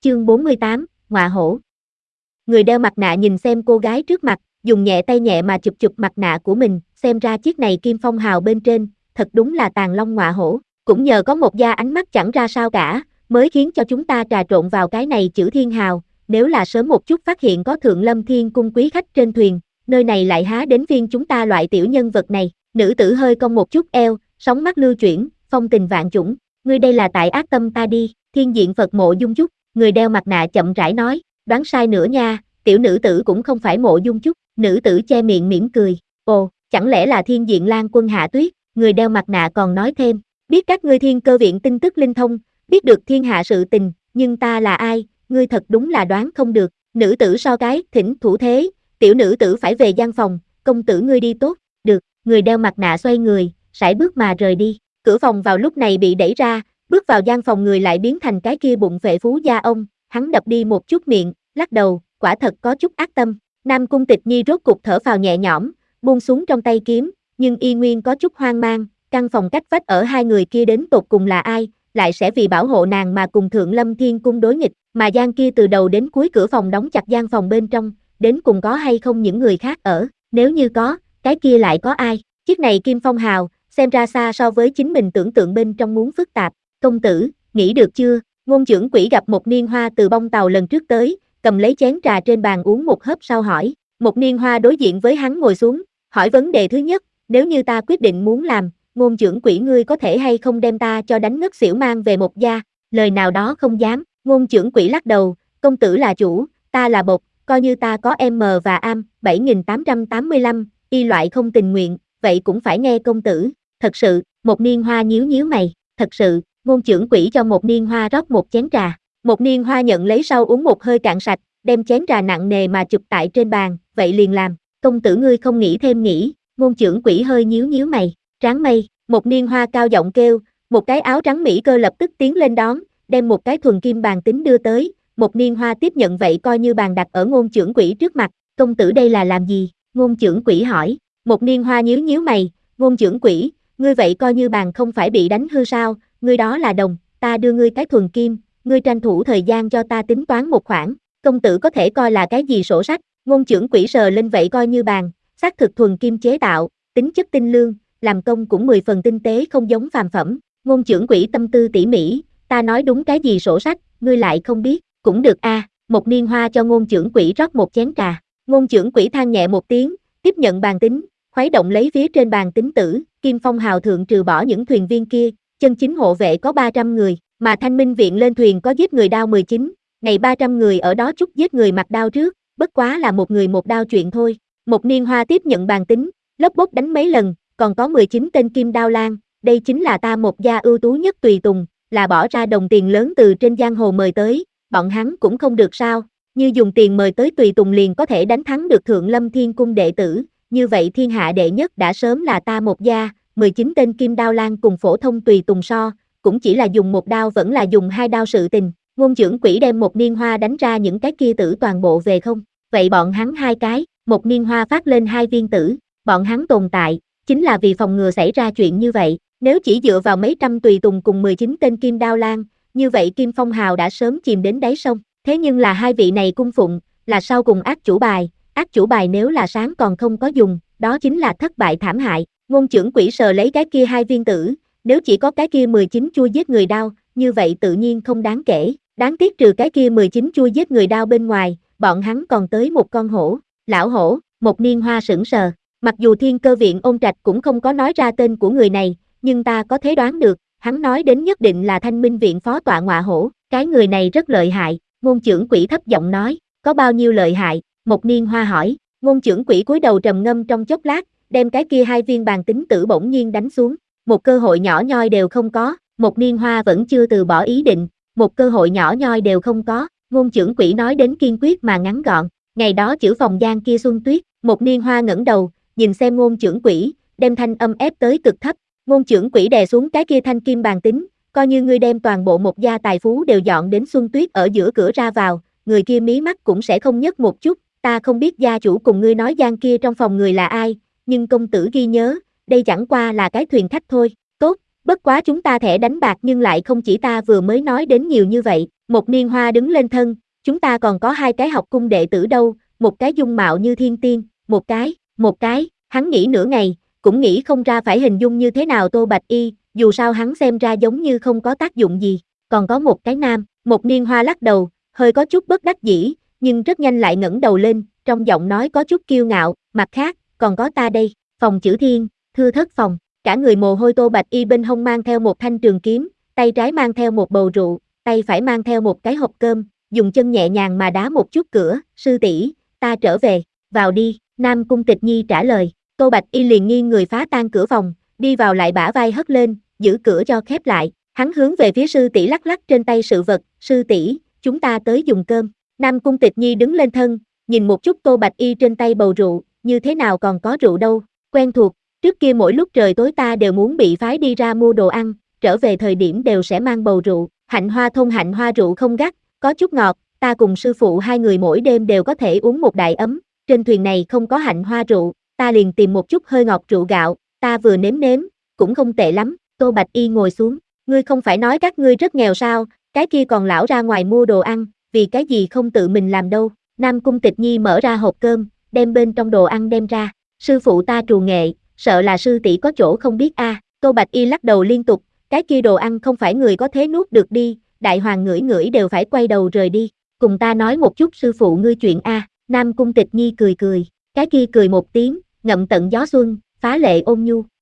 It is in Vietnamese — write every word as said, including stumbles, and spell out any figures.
Chương bốn mươi tám, Ngọa hổ. Người đeo mặt nạ nhìn xem cô gái trước mặt, dùng nhẹ tay nhẹ mà chụp chụp mặt nạ của mình, xem ra chiếc này kim phong hào bên trên, thật đúng là tàn long ngọa hổ. Cũng nhờ có một da ánh mắt chẳng ra sao cả, mới khiến cho chúng ta trà trộn vào cái này chữ thiên hào, nếu là sớm một chút phát hiện có Thượng Lâm Thiên Cung quý khách trên thuyền, nơi này lại há đến phiên chúng ta loại tiểu nhân vật này. Nữ tử hơi cong một chút eo, sóng mắt lưu chuyển, phong tình vạn chủng, ngươi đây là tại ác tâm ta đi, thiên diện Phật Mộ Dung Chúc, người đeo mặt nạ chậm rãi nói, đoán sai nữa nha, tiểu nữ tử cũng không phải Mộ Dung Chúc, nữ tử che miệng mỉm cười, ồ, chẳng lẽ là thiên diện Lan Quân Hạ Tuyết, người đeo mặt nạ còn nói thêm, biết các ngươi thiên cơ viện tin tức linh thông, biết được thiên hạ sự tình, nhưng ta là ai, ngươi thật đúng là đoán không được, nữ tử so cái, thỉnh thủ thế, tiểu nữ tử phải về gian phòng, công tử ngươi đi tốt, được, người đeo mặt nạ xoay người, sải bước mà rời đi, cửa phòng vào lúc này bị đẩy ra, bước vào gian phòng người lại biến thành cái kia bụng phệ phú gia ông, hắn đập đi một chút miệng, lắc đầu, quả thật có chút ác tâm, Nam Cung Tịch Nhi rốt cục thở phào nhẹ nhõm, buông xuống trong tay kiếm, nhưng y nguyên có chút hoang mang, căn phòng cách vách ở hai người kia đến tột cùng là ai, lại sẽ vì bảo hộ nàng mà cùng Thượng Lâm Thiên Cung đối nghịch, mà gian kia từ đầu đến cuối cửa phòng đóng chặt gian phòng bên trong, đến cùng có hay không những người khác ở, nếu như có, cái kia lại có ai, chiếc này Kim Phong Hào, xem ra xa so với chính mình tưởng tượng bên trong muốn phức tạp, công tử, nghĩ được chưa, ngôn trưởng quỷ gặp một niên hoa từ bông tàu lần trước tới, cầm lấy chén trà trên bàn uống một hớp sau hỏi, một niên hoa đối diện với hắn ngồi xuống, hỏi vấn đề thứ nhất, nếu như ta quyết định muốn làm, ngôn trưởng quỷ ngươi có thể hay không đem ta cho đánh ngất xỉu mang về một gia, lời nào đó không dám, ngôn trưởng quỷ lắc đầu, công tử là chủ, ta là bộc, coi như ta có M và am, bảy nghìn tám trăm tám mươi lăm, y loại không tình nguyện, vậy cũng phải nghe công tử, thật sự, một niên hoa nhíu nhíu mày, thật sự, ngôn trưởng quỷ cho một niên hoa rót một chén trà, một niên hoa nhận lấy sau uống một hơi cạn sạch, đem chén trà nặng nề mà chụp tại trên bàn, vậy liền làm, công tử ngươi không nghĩ thêm nghĩ, ngôn trưởng quỷ hơi nhíu nhíu mày, tráng mây, một niên hoa cao giọng kêu, một cái áo trắng mỹ cơ lập tức tiến lên đón, đem một cái thuần kim bàn tính đưa tới, một niên hoa tiếp nhận vậy coi như bàn đặt ở ngôn trưởng quỷ trước mặt, công tử đây là làm gì, ngôn trưởng quỷ hỏi, một niên hoa nhíu nhíu mày, ngôn trưởng quỷ, ngươi vậy coi như bàn không phải bị đánh hư sao, ngươi đó là đồng, ta đưa ngươi cái thuần kim, ngươi tranh thủ thời gian cho ta tính toán một khoản, công tử có thể coi là cái gì sổ sách, ngôn trưởng quỷ sờ lên vậy coi như bàn, xác thực thuần kim chế tạo, tính chất tinh lương, làm công cũng mười phần tinh tế không giống phàm phẩm, ngôn trưởng quỷ tâm tư tỉ mỉ, ta nói đúng cái gì sổ sách, ngươi lại không biết, cũng được a. À, một niên hoa cho ngôn trưởng quỷ rót một chén trà, ngôn trưởng quỷ than nhẹ một tiếng, tiếp nhận bàn tính, khuấy động lấy phía trên bàn tính tử, Kim Phong Hào thượng trừ bỏ những thuyền viên kia, chân chính hộ vệ có ba trăm người, mà Thanh Minh viện lên thuyền có giết người đao mười chín, này ba trăm người ở đó chút giết người mặc đao trước, bất quá là một người một đao chuyện thôi. Một niên hoa tiếp nhận bàn tính, lốp bốp đánh mấy lần, còn có mười chín tên kim đao lang, đây chính là ta một gia ưu tú nhất tùy tùng, là bỏ ra đồng tiền lớn từ trên giang hồ mời tới, bọn hắn cũng không được sao, như dùng tiền mời tới tùy tùng liền có thể đánh thắng được Thượng Lâm Thiên Cung đệ tử, như vậy thiên hạ đệ nhất đã sớm là ta một gia, mười chín tên kim đao lang cùng phổ thông tùy tùng so, cũng chỉ là dùng một đao vẫn là dùng hai đao sự tình, ngôn trưởng quỷ đem một niên hoa đánh ra những cái kia tử toàn bộ về không, vậy bọn hắn hai cái, một niên hoa phát lên hai viên tử, bọn hắn tồn tại, chính là vì phòng ngừa xảy ra chuyện như vậy, nếu chỉ dựa vào mấy trăm tùy tùng cùng mười chín tên kim đao lang, như vậy Kim Phong Hào đã sớm chìm đến đáy sông, thế nhưng là hai vị này cung phụng, là sau cùng ác chủ bài, ác chủ bài nếu là sáng còn không có dùng, đó chính là thất bại thảm hại, ngôn trưởng quỷ sờ lấy cái kia hai viên tử, nếu chỉ có cái kia mười chín chui giết người đao, như vậy tự nhiên không đáng kể, đáng tiếc trừ cái kia mười chín chui giết người đao bên ngoài, bọn hắn còn tới một con hổ, lão hổ, một niên hoa sững sờ, mặc dù thiên cơ viện Ôn Trạch cũng không có nói ra tên của người này, nhưng ta có thể đoán được, hắn nói đến nhất định là Thanh Minh viện phó tọa Ngọa hổ, cái người này rất lợi hại, ngôn trưởng quỷ thấp giọng nói, có bao nhiêu lợi hại, một niên hoa hỏi, ngôn trưởng quỷ cúi đầu trầm ngâm trong chốc lát, đem cái kia hai viên bàn tính tử bỗng nhiên đánh xuống, một cơ hội nhỏ nhoi đều không có, một niên hoa vẫn chưa từ bỏ ý định, một cơ hội nhỏ nhoi đều không có, ngôn trưởng quỷ nói đến kiên quyết mà ngắn gọn, ngày đó chữ phòng gian kia Xuân Tuyết, một niên hoa ngẩng đầu, nhìn xem ngôn trưởng quỷ, đem thanh âm ép tới cực thấp, ngôn trưởng quỷ đè xuống cái kia thanh kim bàn tính, coi như ngươi đem toàn bộ một gia tài phú đều dọn đến Xuân Tuyết ở giữa cửa ra vào, người kia mí mắt cũng sẽ không nhấc một chút, ta không biết gia chủ cùng ngươi nói gian kia trong phòng người là ai, nhưng công tử ghi nhớ, đây chẳng qua là cái thuyền khách thôi, tốt, Bất quá chúng ta thẻ đánh bạc nhưng lại không chỉ ta vừa mới nói đến nhiều như vậy, một niên hoa đứng lên thân, chúng ta còn có hai cái học cung đệ tử đâu, một cái dung mạo như thiên tiên, một cái, một cái, hắn nghĩ nửa ngày, cũng nghĩ không ra phải hình dung như thế nào Tô Bạch Y, dù sao hắn xem ra giống như không có tác dụng gì, còn có một cái nam, một niên hoa lắc đầu, hơi có chút bất đắc dĩ, nhưng rất nhanh lại ngẩng đầu lên, trong giọng nói có chút kiêu ngạo, mặt khác, còn có ta đây, phòng chữ thiên, thưa thất phòng, cả người mồ hôi Tô Bạch Y bên hông mang theo một thanh trường kiếm, tay trái mang theo một bầu rượu, tay phải mang theo một cái hộp cơm, dùng chân nhẹ nhàng mà đá một chút cửa, sư tỷ, ta trở về, vào đi, Nam Cung Tịch Nhi trả lời, Tô Bạch Y liền nghiêng người phá tan cửa phòng, đi vào lại bả vai hất lên, giữ cửa cho khép lại, hắn hướng về phía sư tỷ lắc lắc trên tay sự vật, sư tỷ, chúng ta tới dùng cơm, Nam Cung Tịch Nhi đứng lên thân, nhìn một chút Tô Bạch Y trên tay bầu rượu, như thế nào còn có rượu đâu, quen thuộc, trước kia mỗi lúc trời tối ta đều muốn bị phái đi ra mua đồ ăn, trở về thời điểm đều sẽ mang bầu rượu, hạnh hoa thôn hạnh hoa rượu không gắt, có chút ngọt, ta cùng sư phụ hai người mỗi đêm đều có thể uống một đại ấm, trên thuyền này không có hạnh hoa rượu, ta liền tìm một chút hơi ngọt rượu gạo, ta vừa nếm nếm, cũng không tệ lắm, Tô Bạch Y ngồi xuống, ngươi không phải nói các ngươi rất nghèo sao, cái kia còn lão ra ngoài mua đồ ăn, vì cái gì không tự mình làm đâu, Nam Cung Tịch Nhi mở ra hộp cơm, đem bên trong đồ ăn đem ra, sư phụ ta trù nghệ, sợ là sư tỷ có chỗ không biết a. À. Tô Bạch Y lắc đầu liên tục, cái kia đồ ăn không phải người có thế nuốt được đi, đại hoàng ngửi ngửi đều phải quay đầu rời đi, cùng ta nói một chút sư phụ ngươi chuyện a. À. Nam Cung Tịch Nhi cười cười, cái kia cười một tiếng, ngậm tận gió xuân, phá lệ ôn nhu,